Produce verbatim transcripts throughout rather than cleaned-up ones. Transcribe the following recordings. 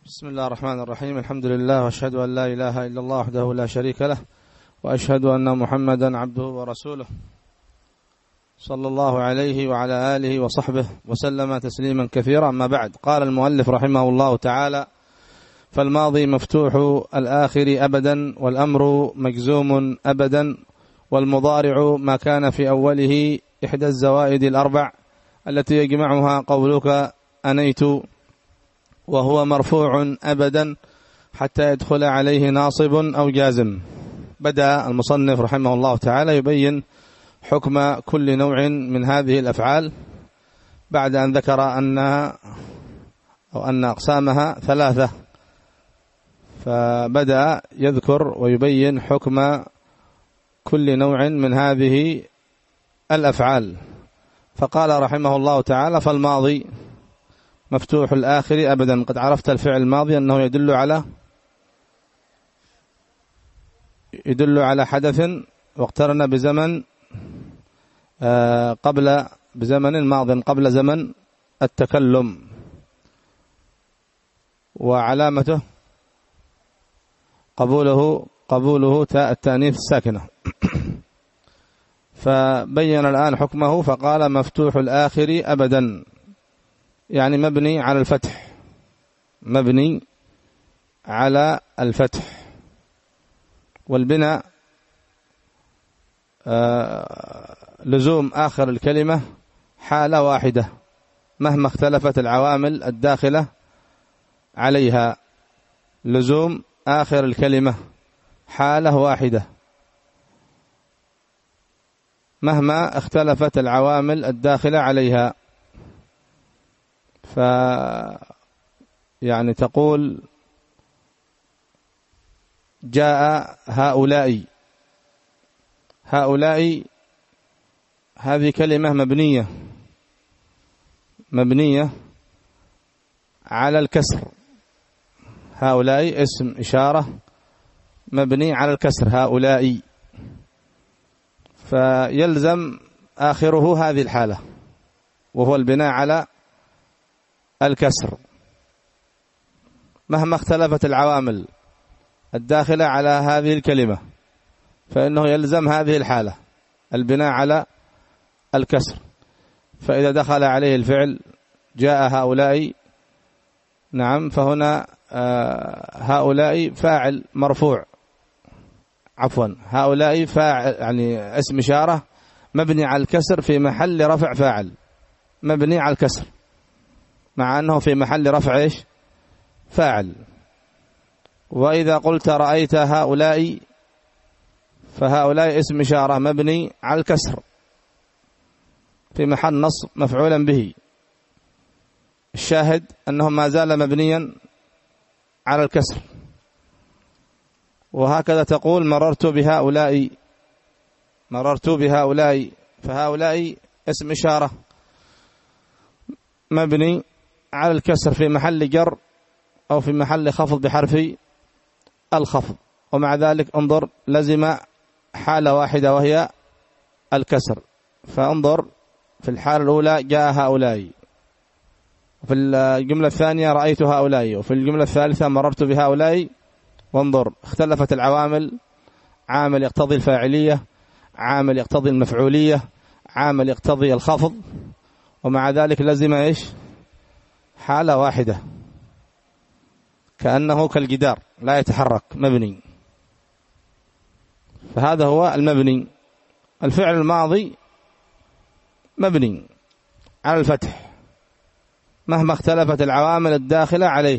بسم الله الرحمن الرحيم. الحمد لله، واشهد أن لا إله إلا الله وحده لا شريك له، وأشهد أن محمدا عبده ورسوله صلى الله عليه وعلى آله وصحبه وسلم تسليما كثيرا. أما بعد، قال المؤلف رحمه الله تعالى: فالماضي مفتوح الآخر أبدا، والأمر مجزوم أبدا، والمضارع ما كان في أوله إحدى الزوائد الأربع التي يجمعها قولك أنيت، وهو مرفوع أبدا حتى يدخل عليه ناصب أو جازم. بدأ المصنف رحمه الله تعالى يبين حكم كل نوع من هذه الأفعال بعد أن ذكر أنها أو أن أقسامها ثلاثة، فبدأ يذكر ويبين حكم كل نوع من هذه الأفعال. فقال رحمه الله تعالى: فالماضي مفتوح الآخر أبدا. قد عرفت الفعل الماضي أنه يدل على يدل على حدث واقترن بزمن قبل بزمن ماض قبل زمن التكلم، وعلامته قبوله قبوله تاء التأنيث الساكنة. فبين الآن حكمه، فقال: مفتوح الآخر أبدا، يعني مبني على الفتح، مبني على الفتح. والبناء آه لزوم آخر الكلمة حالة واحدة مهما اختلفت العوامل الداخلة عليها. لزوم آخر الكلمة حالة واحدة مهما اختلفت العوامل الداخلة عليها. ف يعني تقول: جاء هؤلاء. هؤلاء هذه كلمة مبنية مبنية على الكسر. هؤلاء اسم إشارة مبني على الكسر، هؤلاء، فيلزم آخره هذه الحالة وهو البناء على الكسر مهما اختلفت العوامل الداخلة على هذه الكلمة، فإنه يلزم هذه الحالة البناء على الكسر. فإذا دخل عليه الفعل جاء هؤلاء، نعم، فهنا هؤلاء فاعل مرفوع، عفوا هؤلاء فاعل يعني اسم إشارة مبني على الكسر في محل رفع فاعل، مبني على الكسر مع أنه في محل رفع إيش؟ فاعل. وإذا قلت رأيت هؤلاء، فهؤلاء اسم إشارة مبني على الكسر في محل نصب مفعولا به. الشاهد أنه ما زال مبنيا على الكسر. وهكذا تقول: مررت بهؤلاء، مررت بهؤلاء، فهؤلاء اسم إشارة مبني على الكسر في محل جر أو في محل خفض بحرف الخفض، ومع ذلك انظر لزم حالة واحدة وهي الكسر. فانظر في الحالة الأولى جاء هؤلاء، وفي الجملة الثانية رأيت هؤلاء، وفي الجملة الثالثة مررت بهؤلاء. وانظر اختلفت العوامل، عامل يقتضي الفاعلية، عامل يقتضي المفعولية، عامل يقتضي الخفض، ومع ذلك لزم إيش؟ حالة واحدة، كأنه كالجدار لا يتحرك، مبني. فهذا هو المبني. الفعل الماضي مبني على الفتح مهما اختلفت العوامل الداخلة عليه،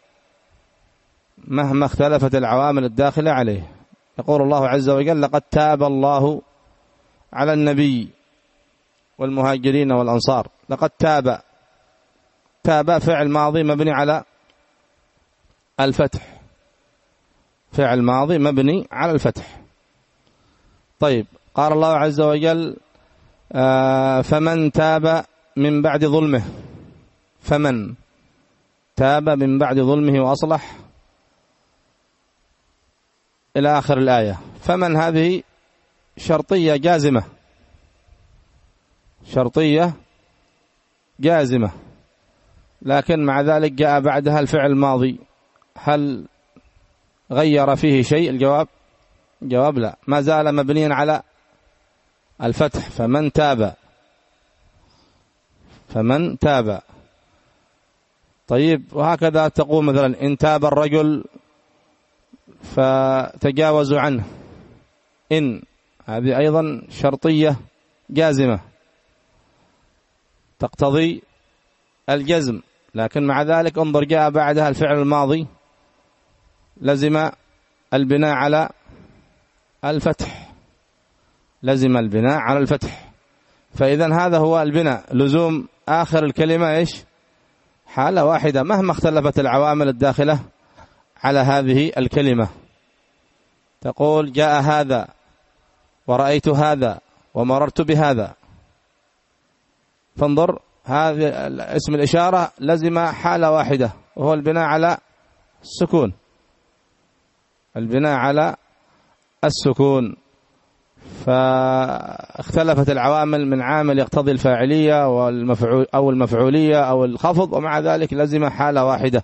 مهما اختلفت العوامل الداخلة عليه. يقول الله عز وجل: لقد تاب الله على النبي والمهاجرين والأنصار. لقد تاب، تاب فعل ماضي مبني على الفتح، فعل ماضي مبني على الفتح. طيب، قال الله عز وجل: آه فمن تاب من بعد ظلمه. فمن تاب من بعد ظلمه وأصلح إلى آخر الآية. فمن هذه شرطية جازمة، شرطية جازمة، لكن مع ذلك جاء بعدها الفعل الماضي هل غير فيه شيء؟ الجواب جواب لا، ما زال مبنيا على الفتح. فمن تاب، فمن تاب. طيب، وهكذا تقول مثلا إن تاب الرجل فتجاوزوا عنه، إن هذه أيضا شرطية جازمة تقتضي الجزم، لكن مع ذلك انظر جاء بعدها الفعل الماضي لزم البناء على الفتح، لزم البناء على الفتح. فإذا هذا هو البناء، لزوم آخر الكلمة إيش؟ حالة واحدة مهما اختلفت العوامل الداخلة على هذه الكلمة. تقول جاء هذا ورأيت هذا ومررت بهذا، فانظر هذا اسم الإشارة لزم حالة واحدة وهو البناء على السكون، البناء على السكون. فاختلفت العوامل من عامل يقتضي الفاعلية والمفعول أو المفعولية أو الخفض، ومع ذلك لزم حالة واحدة.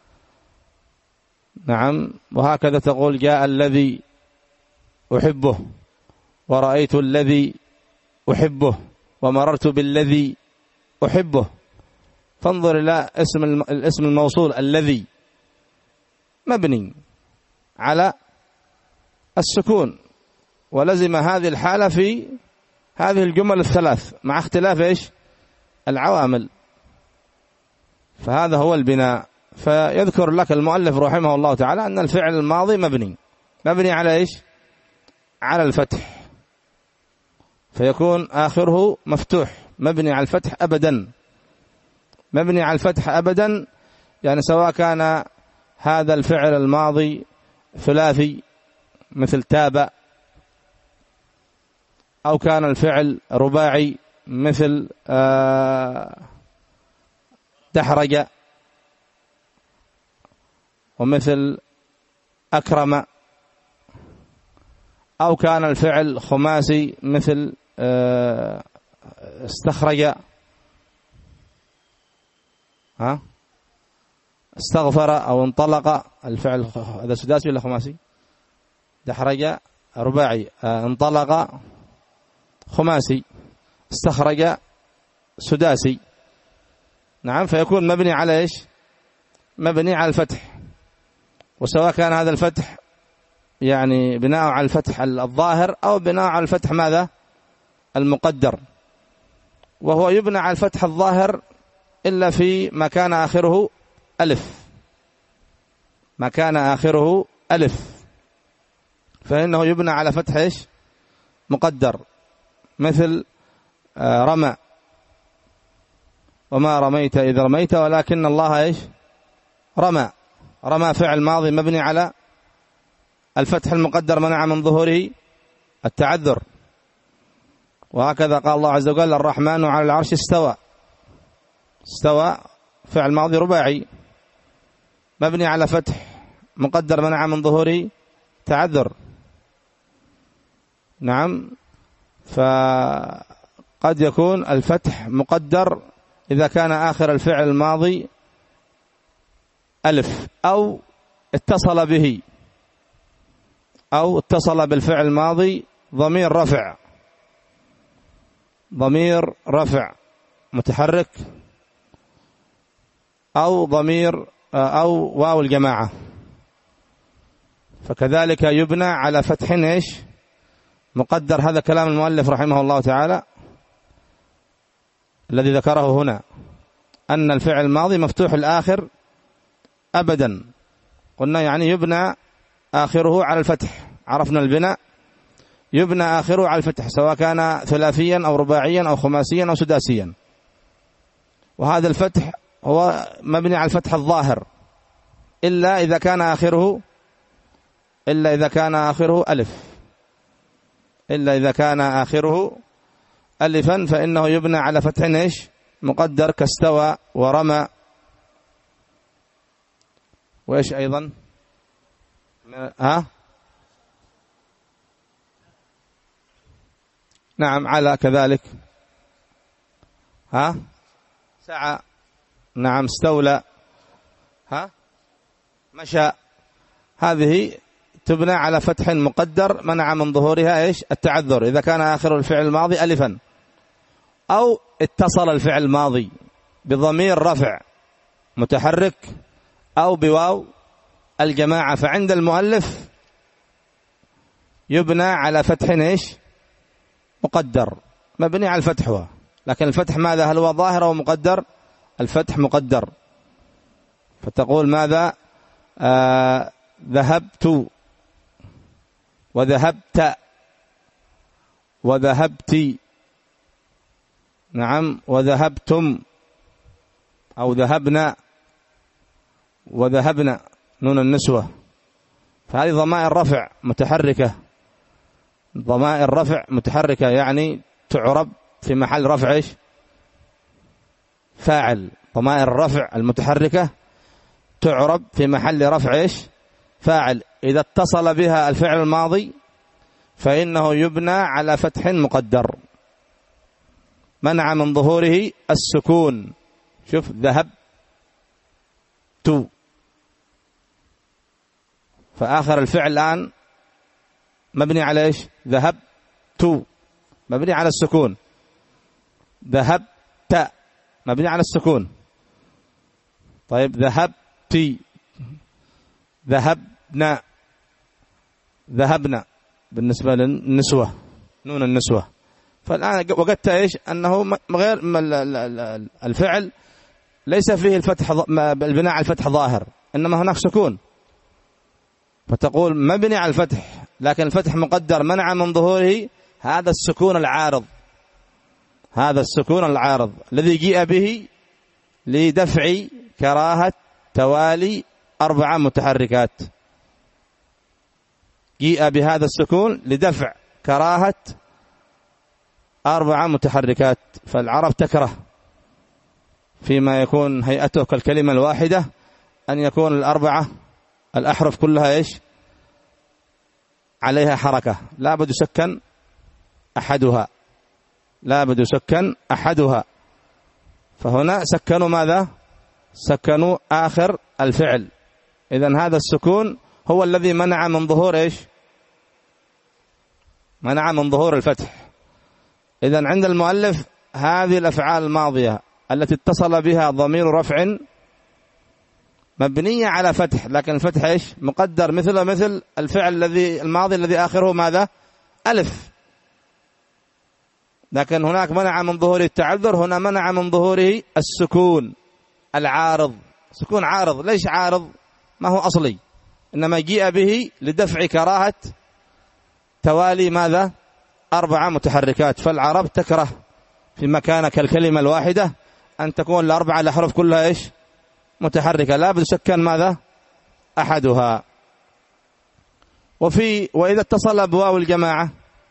نعم. وهكذا تقول جاء الذي أحبه ورأيت الذي أحبه ومررت بالذي أحبه، فانظر إلى اسم الاسم الموصول الذي مبني على السكون، ولزم هذه الحالة في هذه الجمل الثلاث مع اختلاف إيش؟ العوامل. فهذا هو البناء. فيذكر لك المؤلف رحمه الله تعالى أن الفعل الماضي مبني مبني على إيش؟ على الفتح، فيكون آخره مفتوح مبني على الفتح أبدا، مبني على الفتح أبدا. يعني سواء كان هذا الفعل الماضي ثلاثي مثل تاب، أو كان الفعل رباعي مثل دحرج ومثل أكرم، أو كان الفعل خماسي مثل استخرج، ها استغفر أو انطلق. الفعل هذا سداسي ولا خماسي؟ دحرج رباعي، انطلق خماسي، استخرج سداسي. نعم. فيكون مبني على إيش؟ مبني على الفتح. وسواء كان هذا الفتح يعني بناء على الفتح الظاهر أو بناء على الفتح ماذا؟ المقدر. وهو يبنى على الفتح الظاهر إلا في ما كان آخره ألف، ما كان آخره ألف فإنه يبنى على فتح إيش؟ مقدر، مثل رمى وما رميت إذ رميت ولكن الله إيش؟ رمى. رمى فعل ماضي مبني على الفتح المقدر منع من ظهوره التعذر. وهكذا قال الله عز وجل الرحمن على العرش استوى، استوى فعل ماضي رباعي مبني على فتح مقدر منع من ظهوره تعذر. نعم. فقد يكون الفتح مقدر إذا كان آخر الفعل الماضي ألف، أو اتصل به أو اتصل بالفعل الماضي ضمير رفع، ضمير رفع متحرك، أو ضمير أو واو الجماعة، فكذلك يبنى على فتح إيش؟ مقدر. هذا كلام المؤلف رحمه الله تعالى الذي ذكره هنا، أن الفعل الماضي مفتوح الآخر أبدا. قلنا يعني يبنى آخره على الفتح، عرفنا البناء يبنى آخره على الفتح سواء كان ثلاثيا أو رباعيا أو خماسيا أو سداسيا. وهذا الفتح هو مبني على الفتح الظاهر إلا إذا كان آخره إلا إذا كان آخره ألف إلا إذا كان آخره ألفا فإنه يبنى على فتح إيش؟ مقدر، كاستوى ورمى وإيش أيضا؟ ها؟ نعم، على كذلك. ها؟ سعى. نعم، استولى. ها؟ مشى، هذه تبنى على فتح مقدر منع من ظهورها إيش؟ التعذر، إذا كان آخر الفعل الماضي ألفا، أو اتصل الفعل الماضي بضمير رفع متحرك أو بواو الجماعة، فعند المؤلف يبنى على فتح إيش؟ مقدر، مبني على الفتح هو، لكن الفتح ماذا؟ هل هو ظاهر أو مقدر؟ الفتح مقدر، فتقول ماذا؟ آه ذهبت وذهبت وذهبت، نعم، وذهبتم أو ذهبنا وذهبنا، نون النسوة، فهذه ضمائر رفع متحركة، ضمائر رفع متحركة يعني تعرب في محل رفع إيش؟ فاعل. ضمائر الرفع المتحركة تعرب في محل رفع إيش؟ فاعل. إذا اتصل بها الفعل الماضي فإنه يبنى على فتح مقدر منع من ظهوره السكون. شوف، ذهبت، فآخر الفعل الآن مبني على إيش؟ ذهبت، مبني على السكون. ذهبت مبني على السكون. طيب، ذهبت، ذهبنا، ذهبنا بالنسبة للنسوة، نون النسوة. فالآن وجدت إيش؟ أنه غير الفعل ليس فيه الفتح، البناء على الفتح ظاهر، إنما هناك سكون، فتقول مبني على الفتح لكن الفتح مقدر منع من ظهوره هذا السكون العارض، هذا السكون العارض الذي جيء به لدفع كراهة توالي أربعة متحركات. جيء بهذا السكون لدفع كراهة أربعة متحركات، فالعرب تكره فيما يكون هيئته كالكلمة الواحدة أن يكون الأربعة الأحرف كلها إيش؟ عليها حركة، لا بد يسكن أحدها، لا بد يسكن أحدها. فهنا سكنوا ماذا؟ سكنوا آخر الفعل. إذن هذا السكون هو الذي منع من ظهور إيش؟ منع من ظهور الفتح. إذن عند المؤلف هذه الأفعال الماضية التي اتصل بها ضمير رفع مبنية على فتح، لكن الفتح إيش؟ مقدر، مثل مثل الفعل الذي الماضي الذي آخره ماذا؟ ألف، لكن هناك منع من ظهوره التعذر، هنا منع من ظهوره السكون العارض. سكون عارض، ليش عارض؟ ما هو أصلي، إنما جيء به لدفع كراهة توالي ماذا؟ أربعة متحركات. فالعرب تكره في مكان كالكلمة الواحدة أن تكون الأربعة الأحرف كلها إيش؟ متحركة، لا بد سكن ماذا؟ أحدها. وفي وإذا اتصل بواو الجماعة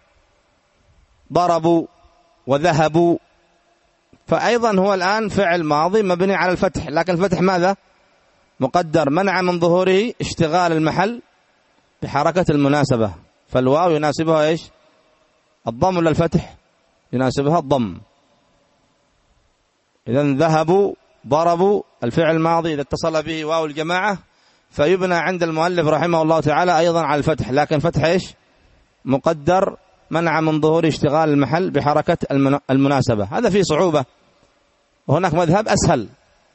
ضربوا وذهبوا، فأيضا هو الآن فعل ماضي مبني على الفتح، لكن الفتح ماذا؟ مقدر منع من ظهوره اشتغال المحل بحركة المناسبة، فالواو يناسبها إيش؟ الضم ولا الفتح؟ يناسبها الضم. إذن ذهبوا ضربوا الفعل الماضي إذا اتصل به واو الجماعة فيبنى عند المؤلف رحمه الله تعالى أيضا على الفتح، لكن فتح إيش؟ مقدر منع من ظهور اشتغال المحل بحركة المناسبة. هذا فيه صعوبة، وهناك مذهب أسهل،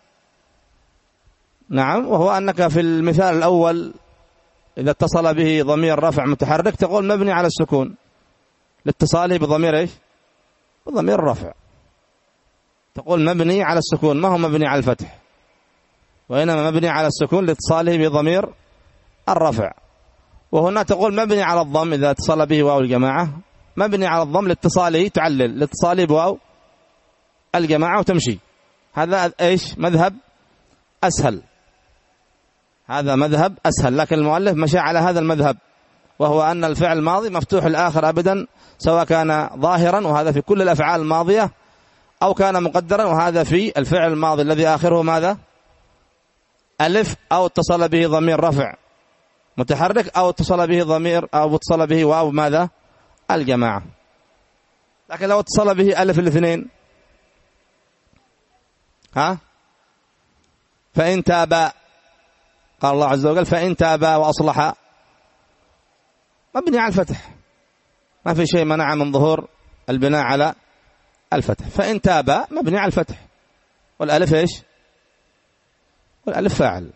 نعم، وهو أنك في المثال الأول إذا اتصل به ضمير رفع متحرك تقول مبني على السكون لاتصاله بضمير إيش؟ بضمير الرفع، تقول مبني على السكون، ما هو مبني على الفتح، وإنما مبني على السكون لاتصاله بضمير الرفع. وهنا تقول مبني على الضم إذا اتصل به واو الجماعة، مبني على الضم لاتصاله، تعلل لاتصاله بواو الجماعة وتمشي. هذا إيش؟ مذهب أسهل، هذا مذهب أسهل، لكن المؤلف مشى على هذا المذهب، وهو أن الفعل الماضي مفتوح الآخر أبدا، سواء كان ظاهرا، وهذا في كل الأفعال الماضية، أو كان مقدرا، وهذا في الفعل الماضي الذي آخره ماذا؟ ألف، أو اتصل به ضمير رفع متحرك، أو اتصل به ضمير أو اتصل به واو ماذا؟ الجماعة. لكن لو اتصل به ألف الاثنين، ها؟ فإن تابا قال الله عز وجل فإن تابا وأصلحا، مبني على الفتح، ما في شيء منع من ظهور البناء على الفتح. فإن تابا مبني على الفتح، والألف إيش؟ والألف فاعل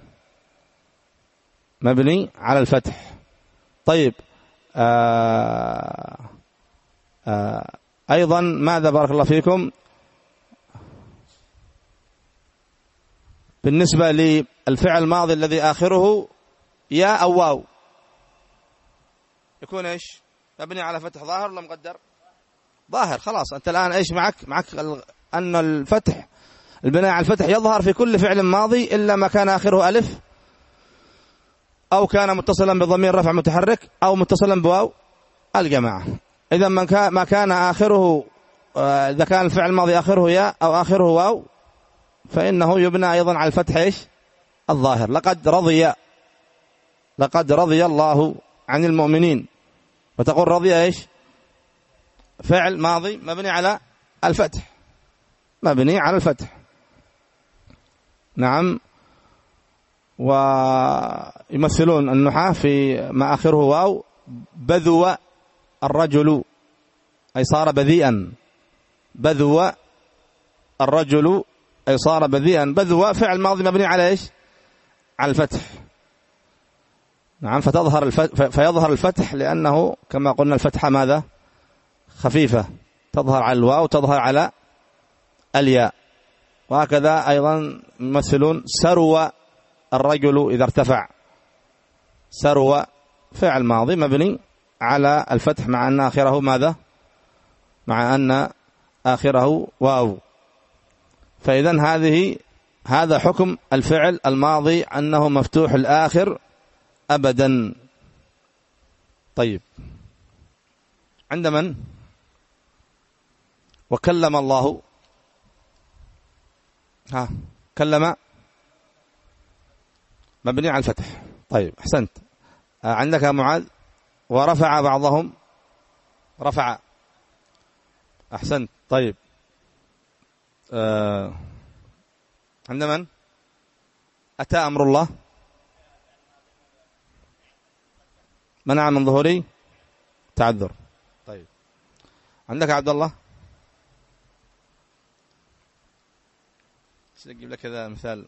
مبني على الفتح. طيب آه آه أيضا ماذا بارك الله فيكم بالنسبة للفعل الماضي الذي آخره يا أو واو يكون إيش؟ مبني على فتح ظاهر ولا مقدر؟ ظاهر. خلاص أنت الآن إيش معك؟ معك أن الفتح البناء على الفتح يظهر في كل فعل ماضي إلا ما كان آخره ألف أو كان متصلا بضمير رفع متحرك أو متصلا بواو الجماعة. إذا ما كان آخره إذا كان الفعل الماضي آخره يا أو آخره واو فإنه يبنى أيضا على الفتح إيش؟ الظاهر. لقد رضي لقد رضي الله عن المؤمنين، وتقول رضي إيش؟ فعل ماضي مبني على الفتح، مبني على الفتح. نعم. ويمثلون النحاة في ما آخره واو بذو الرجل أي صار بذيئا، بذو الرجل أي صار بذيئا. بذو فعل ماضي مبني على إيش؟ على الفتح. نعم. فتظهر الفتح فيظهر الفتح لأنه كما قلنا الفتحة ماذا؟ خفيفة، تظهر على الواو تظهر على الياء. وهكذا أيضا يمثلون سروى الرجل إذا ارتفع، سروى فعل ماضي مبني على الفتح مع أن آخره ماذا؟ مع أن آخره واو. فإذن هذه هذا حكم الفعل الماضي أنه مفتوح الآخر أبدا. طيب عند من؟ وكلم الله، ها كلم مبني على الفتح. طيب أحسنت. عندك يا معاذ ورفع بعضهم، رفع، أحسنت. طيب آه. عند من؟ أتى أمر الله منع من ظهوري تعذر. طيب عندك عبد الله؟ أجيب لك كذا مثال.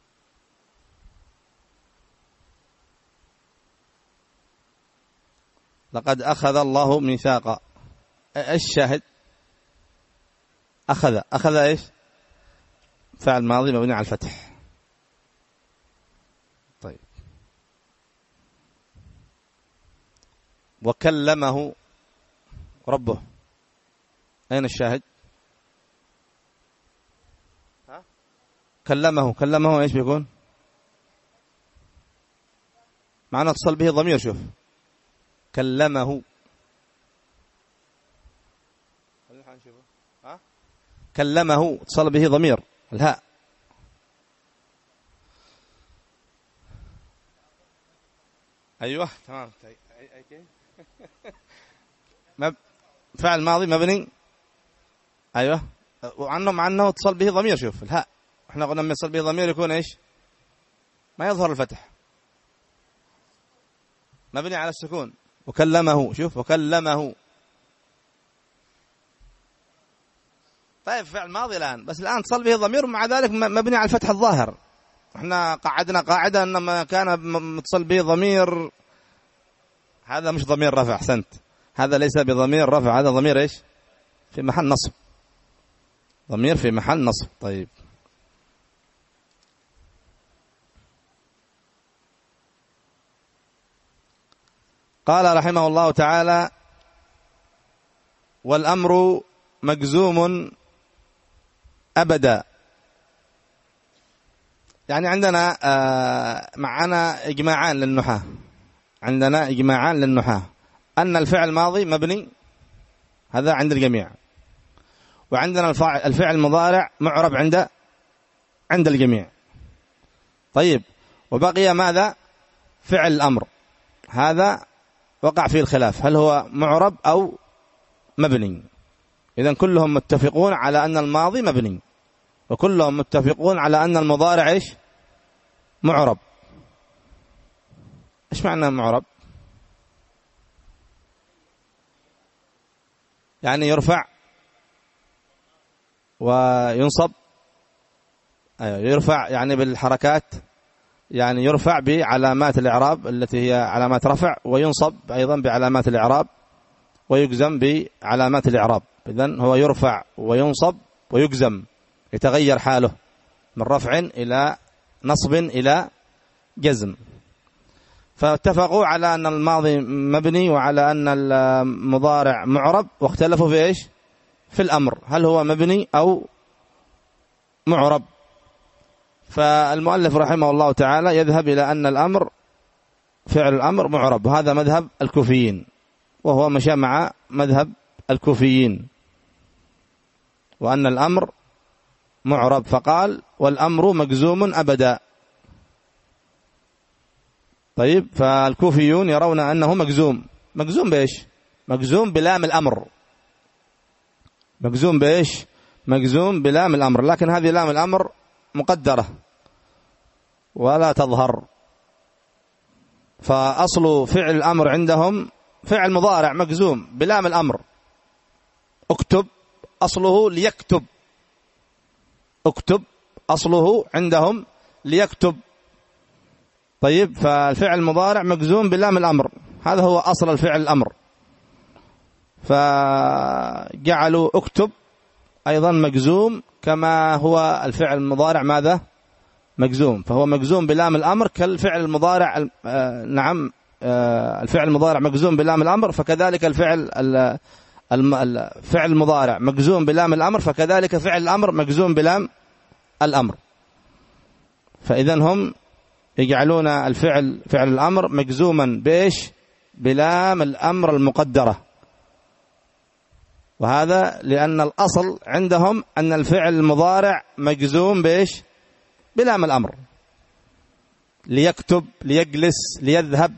لقد أخذ الله ميثاقا، إيش الشاهد؟ أخذ، أخذ إيش؟ فعل ماضي مبني على الفتح. طيب وكلمه ربه، أين الشاهد؟ ها؟ كلمه، كلمه إيش بيكون؟ معنى اتصل به ضمير. شوف كلمه، ها؟ كلمه اتصل به ضمير الهاء. أيوة تمام. فعل ماضي مبني، أيوة، وعنه مع أنه اتصل به ضمير. شوف الهاء، احنا قلنا لما يتصل به ضمير يكون إيش؟ ما يظهر الفتح، مبني على السكون. وكلمه، شوف وكلمه. طيب فعل ماضي الآن، بس الآن اتصل به ضمير ومع ذلك مبني على الفتح الظاهر. احنا قعدنا قاعدة أن ما كان متصل به ضمير هذا مش ضمير رفع. أحسنت، هذا ليس بضمير رفع، هذا ضمير إيش؟ في محل نصب، ضمير في محل نصب. طيب قال رحمه الله تعالى والأمر مجزوم أبدا. يعني عندنا معنا إجماعان للنحاة، عندنا إجماعان للنحاة أن الفعل الماضي مبني، هذا عند الجميع، وعندنا الفعل المضارع معرب عند عند الجميع. طيب وبقي ماذا؟ فعل الأمر، هذا وقع فيه الخلاف، هل هو معرب أو مبني؟ إذن كلهم متفقون على أن الماضي مبني، وكلهم متفقون على أن المضارع إيش؟ معرب. إيش معنى معرب؟ يعني يرفع وينصب. أيوة يرفع يعني بالحركات، يعني يرفع بعلامات الإعراب التي هي علامات رفع، وينصب أيضا بعلامات الإعراب، ويجزم بعلامات الإعراب. إذن هو يرفع وينصب ويجزم، يتغير حاله من رفع إلى نصب إلى جزم. فاتفقوا على أن الماضي مبني وعلى أن المضارع معرب، واختلفوا في إيش؟ في الأمر، هل هو مبني أو معرب. فالمؤلف رحمه الله تعالى يذهب إلى أن الأمر فعل الأمر معرب، وهذا مذهب الكوفيين، وهو مشى مع مذهب الكوفيين، وأن الأمر معرب. فقال والأمر مجزوم أبدا. طيب، فالكوفيون يرون أنه مجزوم. مجزوم بإيش؟ مجزوم بلام الأمر. مجزوم بإيش؟ مجزوم بلام الأمر، لكن هذه لام الأمر مقدرة ولا تظهر. فأصل فعل الأمر عندهم فعل مضارع مجزوم بلام الأمر. اكتب أصله ليكتب، اكتب أصله عندهم ليكتب. طيب، فالفعل المضارع مجزوم بلام الأمر، هذا هو أصل الفعل الأمر. فجعلوا اكتب أيضا مجزوم كما هو الفعل المضارع ماذا؟ مجزوم. فهو مجزوم بلام الأمر كالفعل المضارع. آه نعم، آه الفعل المضارع مجزوم بلام الأمر، فكذلك الفعل الفعل المضارع مجزوم بلام الأمر، فكذلك فعل الأمر مجزوم بلام الأمر. فإذا هم يجعلون الفعل فعل الأمر مجزوما بإيش؟ بلام الأمر المقدرة. وهذا لأن الأصل عندهم أن الفعل المضارع مجزوم بإيش؟ بلام الأمر. ليكتب، ليجلس، ليذهب،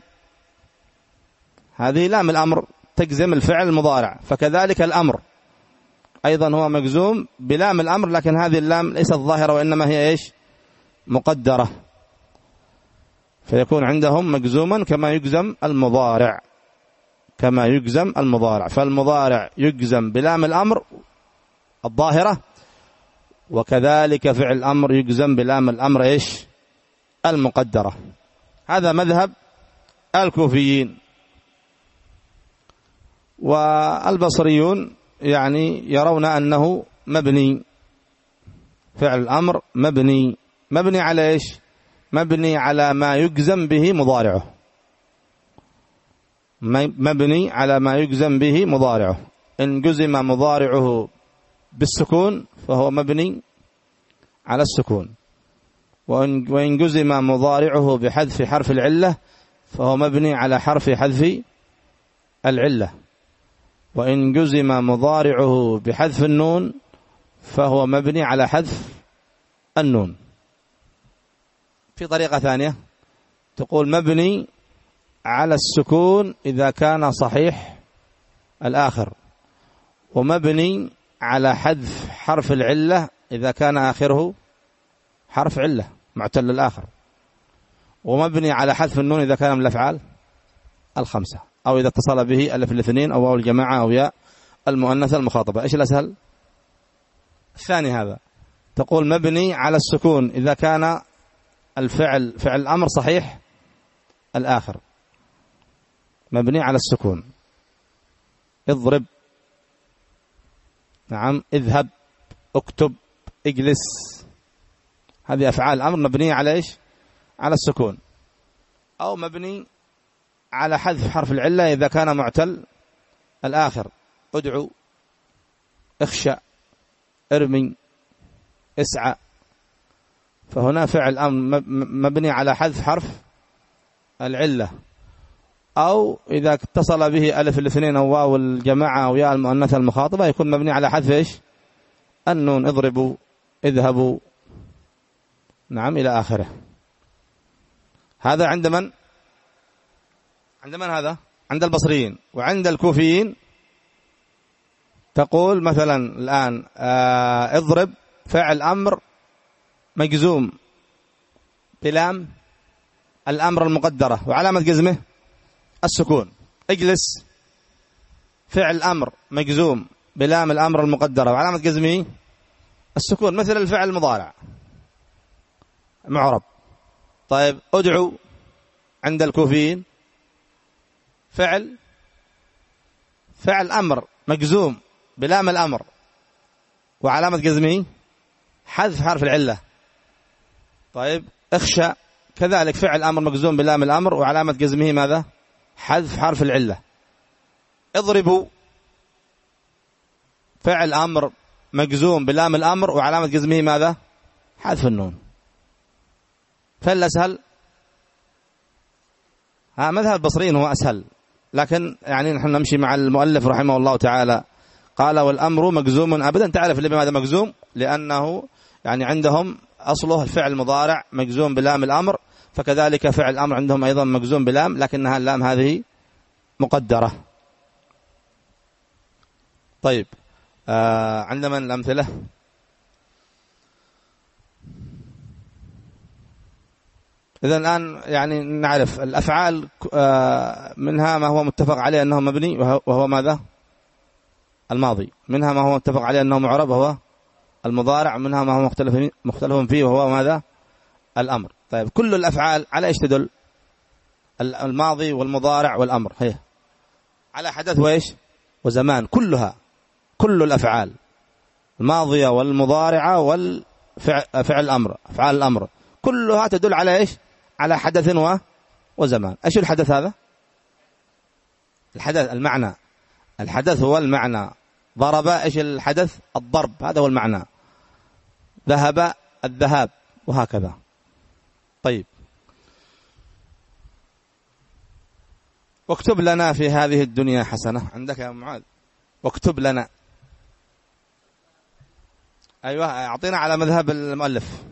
هذه لام الأمر تجزم الفعل المضارع. فكذلك الأمر أيضا هو مجزوم بلام الأمر، لكن هذه اللام ليست ظاهرة وإنما هي إيش؟ مقدرة. فيكون عندهم مجزوما كما يجزم المضارع، كما يجزم المضارع. فالمضارع يجزم بلام الأمر الظاهرة، وكذلك فعل الأمر يجزم بلام الأمر إيش؟ المقدرة. هذا مذهب الكوفيين. والبصريون يعني يرون أنه مبني، فعل الأمر مبني. مبني على إيش؟ مبني على ما يجزم به مضارعه. مبني على ما يجزم به مضارعه. إن جزم مضارعه بالسكون فهو مبني على السكون، وإن جزم مضارعه بحذف حرف العلة فهو مبني على حرف حذف العلة، وإن جزم مضارعه بحذف النون فهو مبني على حذف النون. في طريقة ثانية تقول مبني على السكون إذا كان صحيح الآخر، ومبني على حذف حرف العلة إذا كان آخره حرف علة معتل الآخر، ومبني على حذف النون إذا كان من الأفعال الخمسة، أو إذا اتصل به ألف الاثنين أو واو الجماعة أو ياء المؤنثة المخاطبة. إيش الأسهل؟ الثاني هذا. تقول مبني على السكون إذا كان الفعل فعل الأمر صحيح الآخر، مبني على السكون. اضرب، نعم، اذهب، اكتب، اجلس، هذه أفعال الأمر مبنية على إيش؟ على السكون. أو مبني على حذف حرف العلة إذا كان معتل الآخر. ادعو، اخشى، ارمي، اسعى. فهنا فعل أمر مبني على حذف حرف العلة. أو إذا اتصل به ألف الاثنين أو واو الجماعة أو ياء المؤنثة المخاطبة يكون مبني على حذف إيش؟ النون. اضربوا، اذهبوا، نعم، إلى آخره. هذا عند من؟ عند من هذا؟ عند البصريين. وعند الكوفيين تقول مثلا الآن آه اضرب فعل أمر مجزوم بلام الأمر المقدرة وعلامة جزمه السكون. اجلس فعل أمر مجزوم بلام الأمر المقدرة وعلامة جزمه السكون، مثل الفعل المضارع معرب. طيب ادعو عند الكوفيين فعل فعل أمر مجزوم بلام الأمر وعلامة جزمه حذف حرف العلة. طيب اخشى كذلك فعل أمر مجزوم بلام الأمر وعلامة جزمه ماذا؟ حذف حرف العلة. اضربوا فعل أمر مجزوم بلام الأمر وعلامة جزمه ماذا؟ حذف النون. فالأسهل ها مذهب البصريين هو أسهل، لكن يعني نحن نمشي مع المؤلف رحمه الله تعالى. قال والأمر مجزوم أبدا. تعرف لماذا مجزوم؟ لأنه يعني عندهم أصله الفعل المضارع مجزوم بلام الأمر، فكذلك فعل الأمر عندهم أيضا مجزوم بلام، لكنها اللام هذه مقدرة. طيب آه عندما الأمثلة إذا الآن يعني نعرف الأفعال آه منها ما هو متفق عليه أنه مبني وهو ماذا؟ الماضي. منها ما هو متفق عليه أنه معرب وهو المضارع. منها ما هو مختلف مختلف فيه وهو ماذا؟ الأمر. طيب كل الأفعال على إيش تدل؟ الماضي والمضارع والأمر هي على حدث وإيش وزمان. كلها كل الأفعال الماضية والمضارعة والفعل الأمر أفعال الأمر كلها تدل على إيش؟ على حدث وزمان. إيش الحدث هذا؟ الحدث المعنى. الحدث هو المعنى. ضرب إيش الحدث؟ الضرب، هذا هو المعنى. ذهب الذهاب، وهكذا. طيب واكتب لنا في هذه الدنيا حسنة. عندك يا معاذ واكتب لنا. أيوة أعطينا على مذهب المؤلف.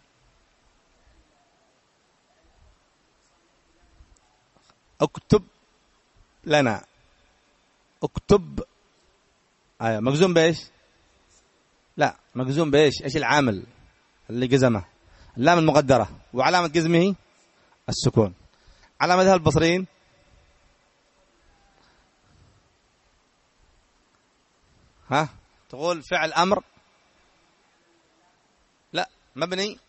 اكتب لنا. اكتب أيوة مجزوم بإيش؟ لا مجزوم بإيش؟ إيش العامل اللي جزمه؟ اللام المقدرة وعلامة جزمه السكون. على مذهب البصريين ها تقول فعل أمر لا مبني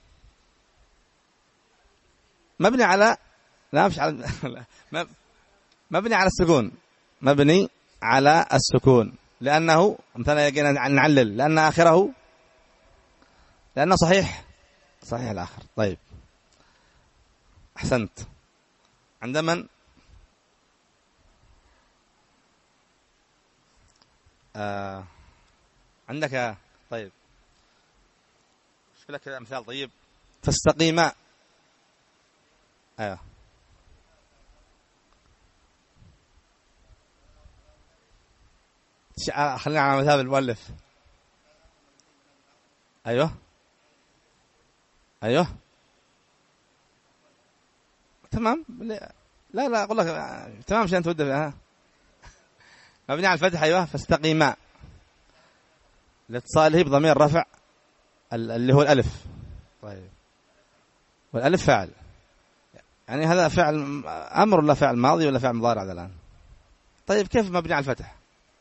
مبني على لا مش على مبني على السكون. مبني على السكون لأنه مثلا يجينا نعلل لأن آخره لأنه صحيح صحيح الآخر. طيب أحسنت. عند من؟ آه عندك. طيب شوف لك مثال طيب. فاستقيما. ايوه خلينا على مذهب المؤلف. ايوه ايوه تمام. لا لا اقول لك تمام عشان تود فيها. مبني على الفتح. ايوه فاستقيما لاتصاله بضمير رفع اللي هو الالف. طيب والالف فاعل، يعني هذا فعل امر ولا فعل ماضي ولا فعل مضارع الان؟ طيب كيف مبني على الفتح؟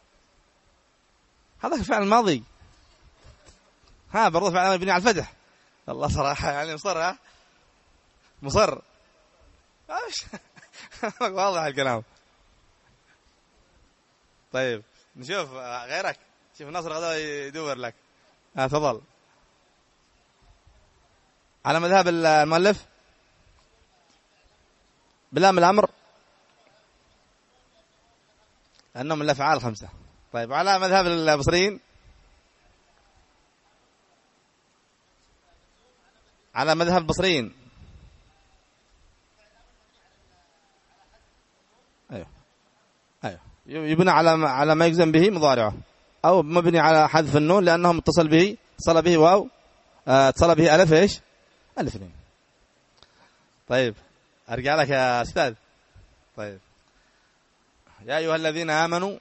هذا فعل ماضي. ها برضه فعل مبني على الفتح. الله صراحه يعني مصر. ها مصر واضح الكلام. طيب نشوف غيرك. شوف ناصر غدا يدور لك. ها تفضل. على مذهب المؤلف بلام الأمر لأنه من الأفعال خمسة. طيب على مذهب البصريين على مذهب البصريين أيوه أيوه يبنى على على ما يجزم به مضارعه أو مبني على حذف النون لأنه متصل به اتصل به واو اتصل به ألف إيش؟ ألف اثنين. طيب أرجع لك يا أستاذ. طيب يا أيها الذين آمنوا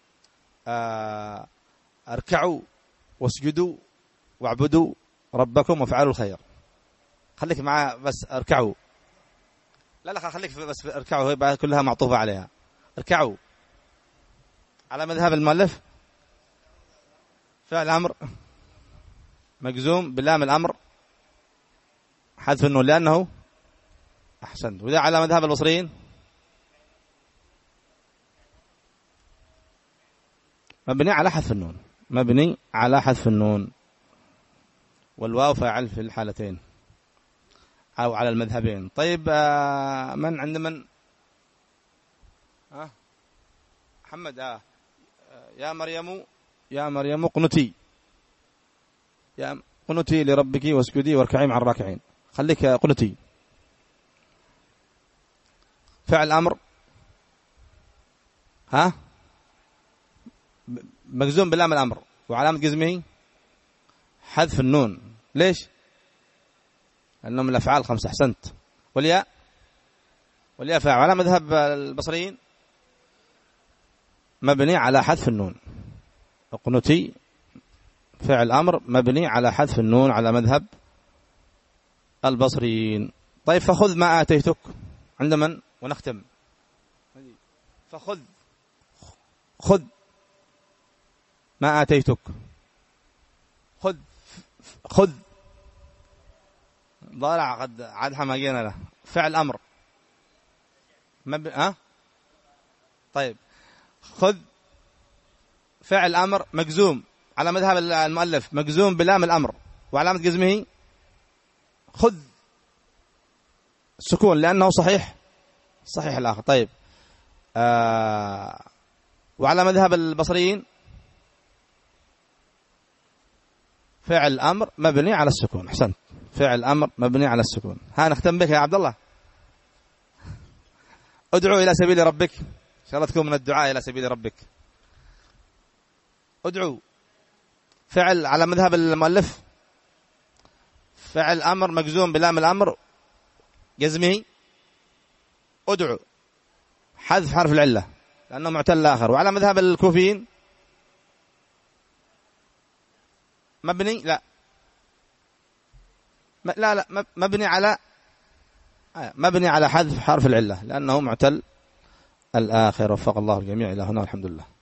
اركعوا واسجدوا واعبدوا ربكم وافعلوا الخير. خليك معاه بس اركعوا. لا لا خليك بس اركعوا، هي كلها معطوفة عليها. اركعوا على مذهب المؤلف فعل أمر مجزوم بلام الأمر حذف النون لأنه أحسنت. وإذا على مذهب البصريين مبني على حذف النون، مبني على حذف النون، والواو فاعل في الحالتين أو على المذهبين. طيب من عند من؟ ها محمد. آه يا مريم، يا مريم قنتي، يا قنتي لربك واسجدي واركعي مع الراكعين. خليك قنتي. فعل أمر ها مجزوم بلام الأمر وعلامة جزمه حذف النون. ليش؟ لأنهم الأفعال خمسة. أحسنت. والياء، والياء فاعل على مذهب البصريين مبني على حذف النون. قنتي فعل أمر مبني على حذف النون على مذهب البصريين. طيب فخذ ما آتيتك عند من؟ ونختم. فخذ، خذ ما آتيتك، خذ، خذ ضارع قد عاد حماقينا له. فعل أمر مب... أه؟ طيب خذ فعل أمر مجزوم على مذهب المؤلف مجزوم بلام الأمر وعلامة جزمه خذ سكون لأنه صحيح، صحيح الآخر. طيب آه وعلى مذهب البصريين فعل أمر مبني على السكون. أحسنت. فعل أمر مبني على السكون. ها نختم بك يا عبد الله. ادعو إلى سبيل ربك، إن شاء الله تكون من الدعاء إلى سبيل ربك. ادعو فعل على مذهب المؤلف فعل أمر مجزوم بلام الأمر جزمه ادعو حذف حرف العلة لأنه معتل آخر. وعلى مذهب الكوفيين مبني لا لا لا مبني على مبني على حذف حرف العلة لأنه معتل الآخر. وفق الله الجميع إلى هنا والحمد لله.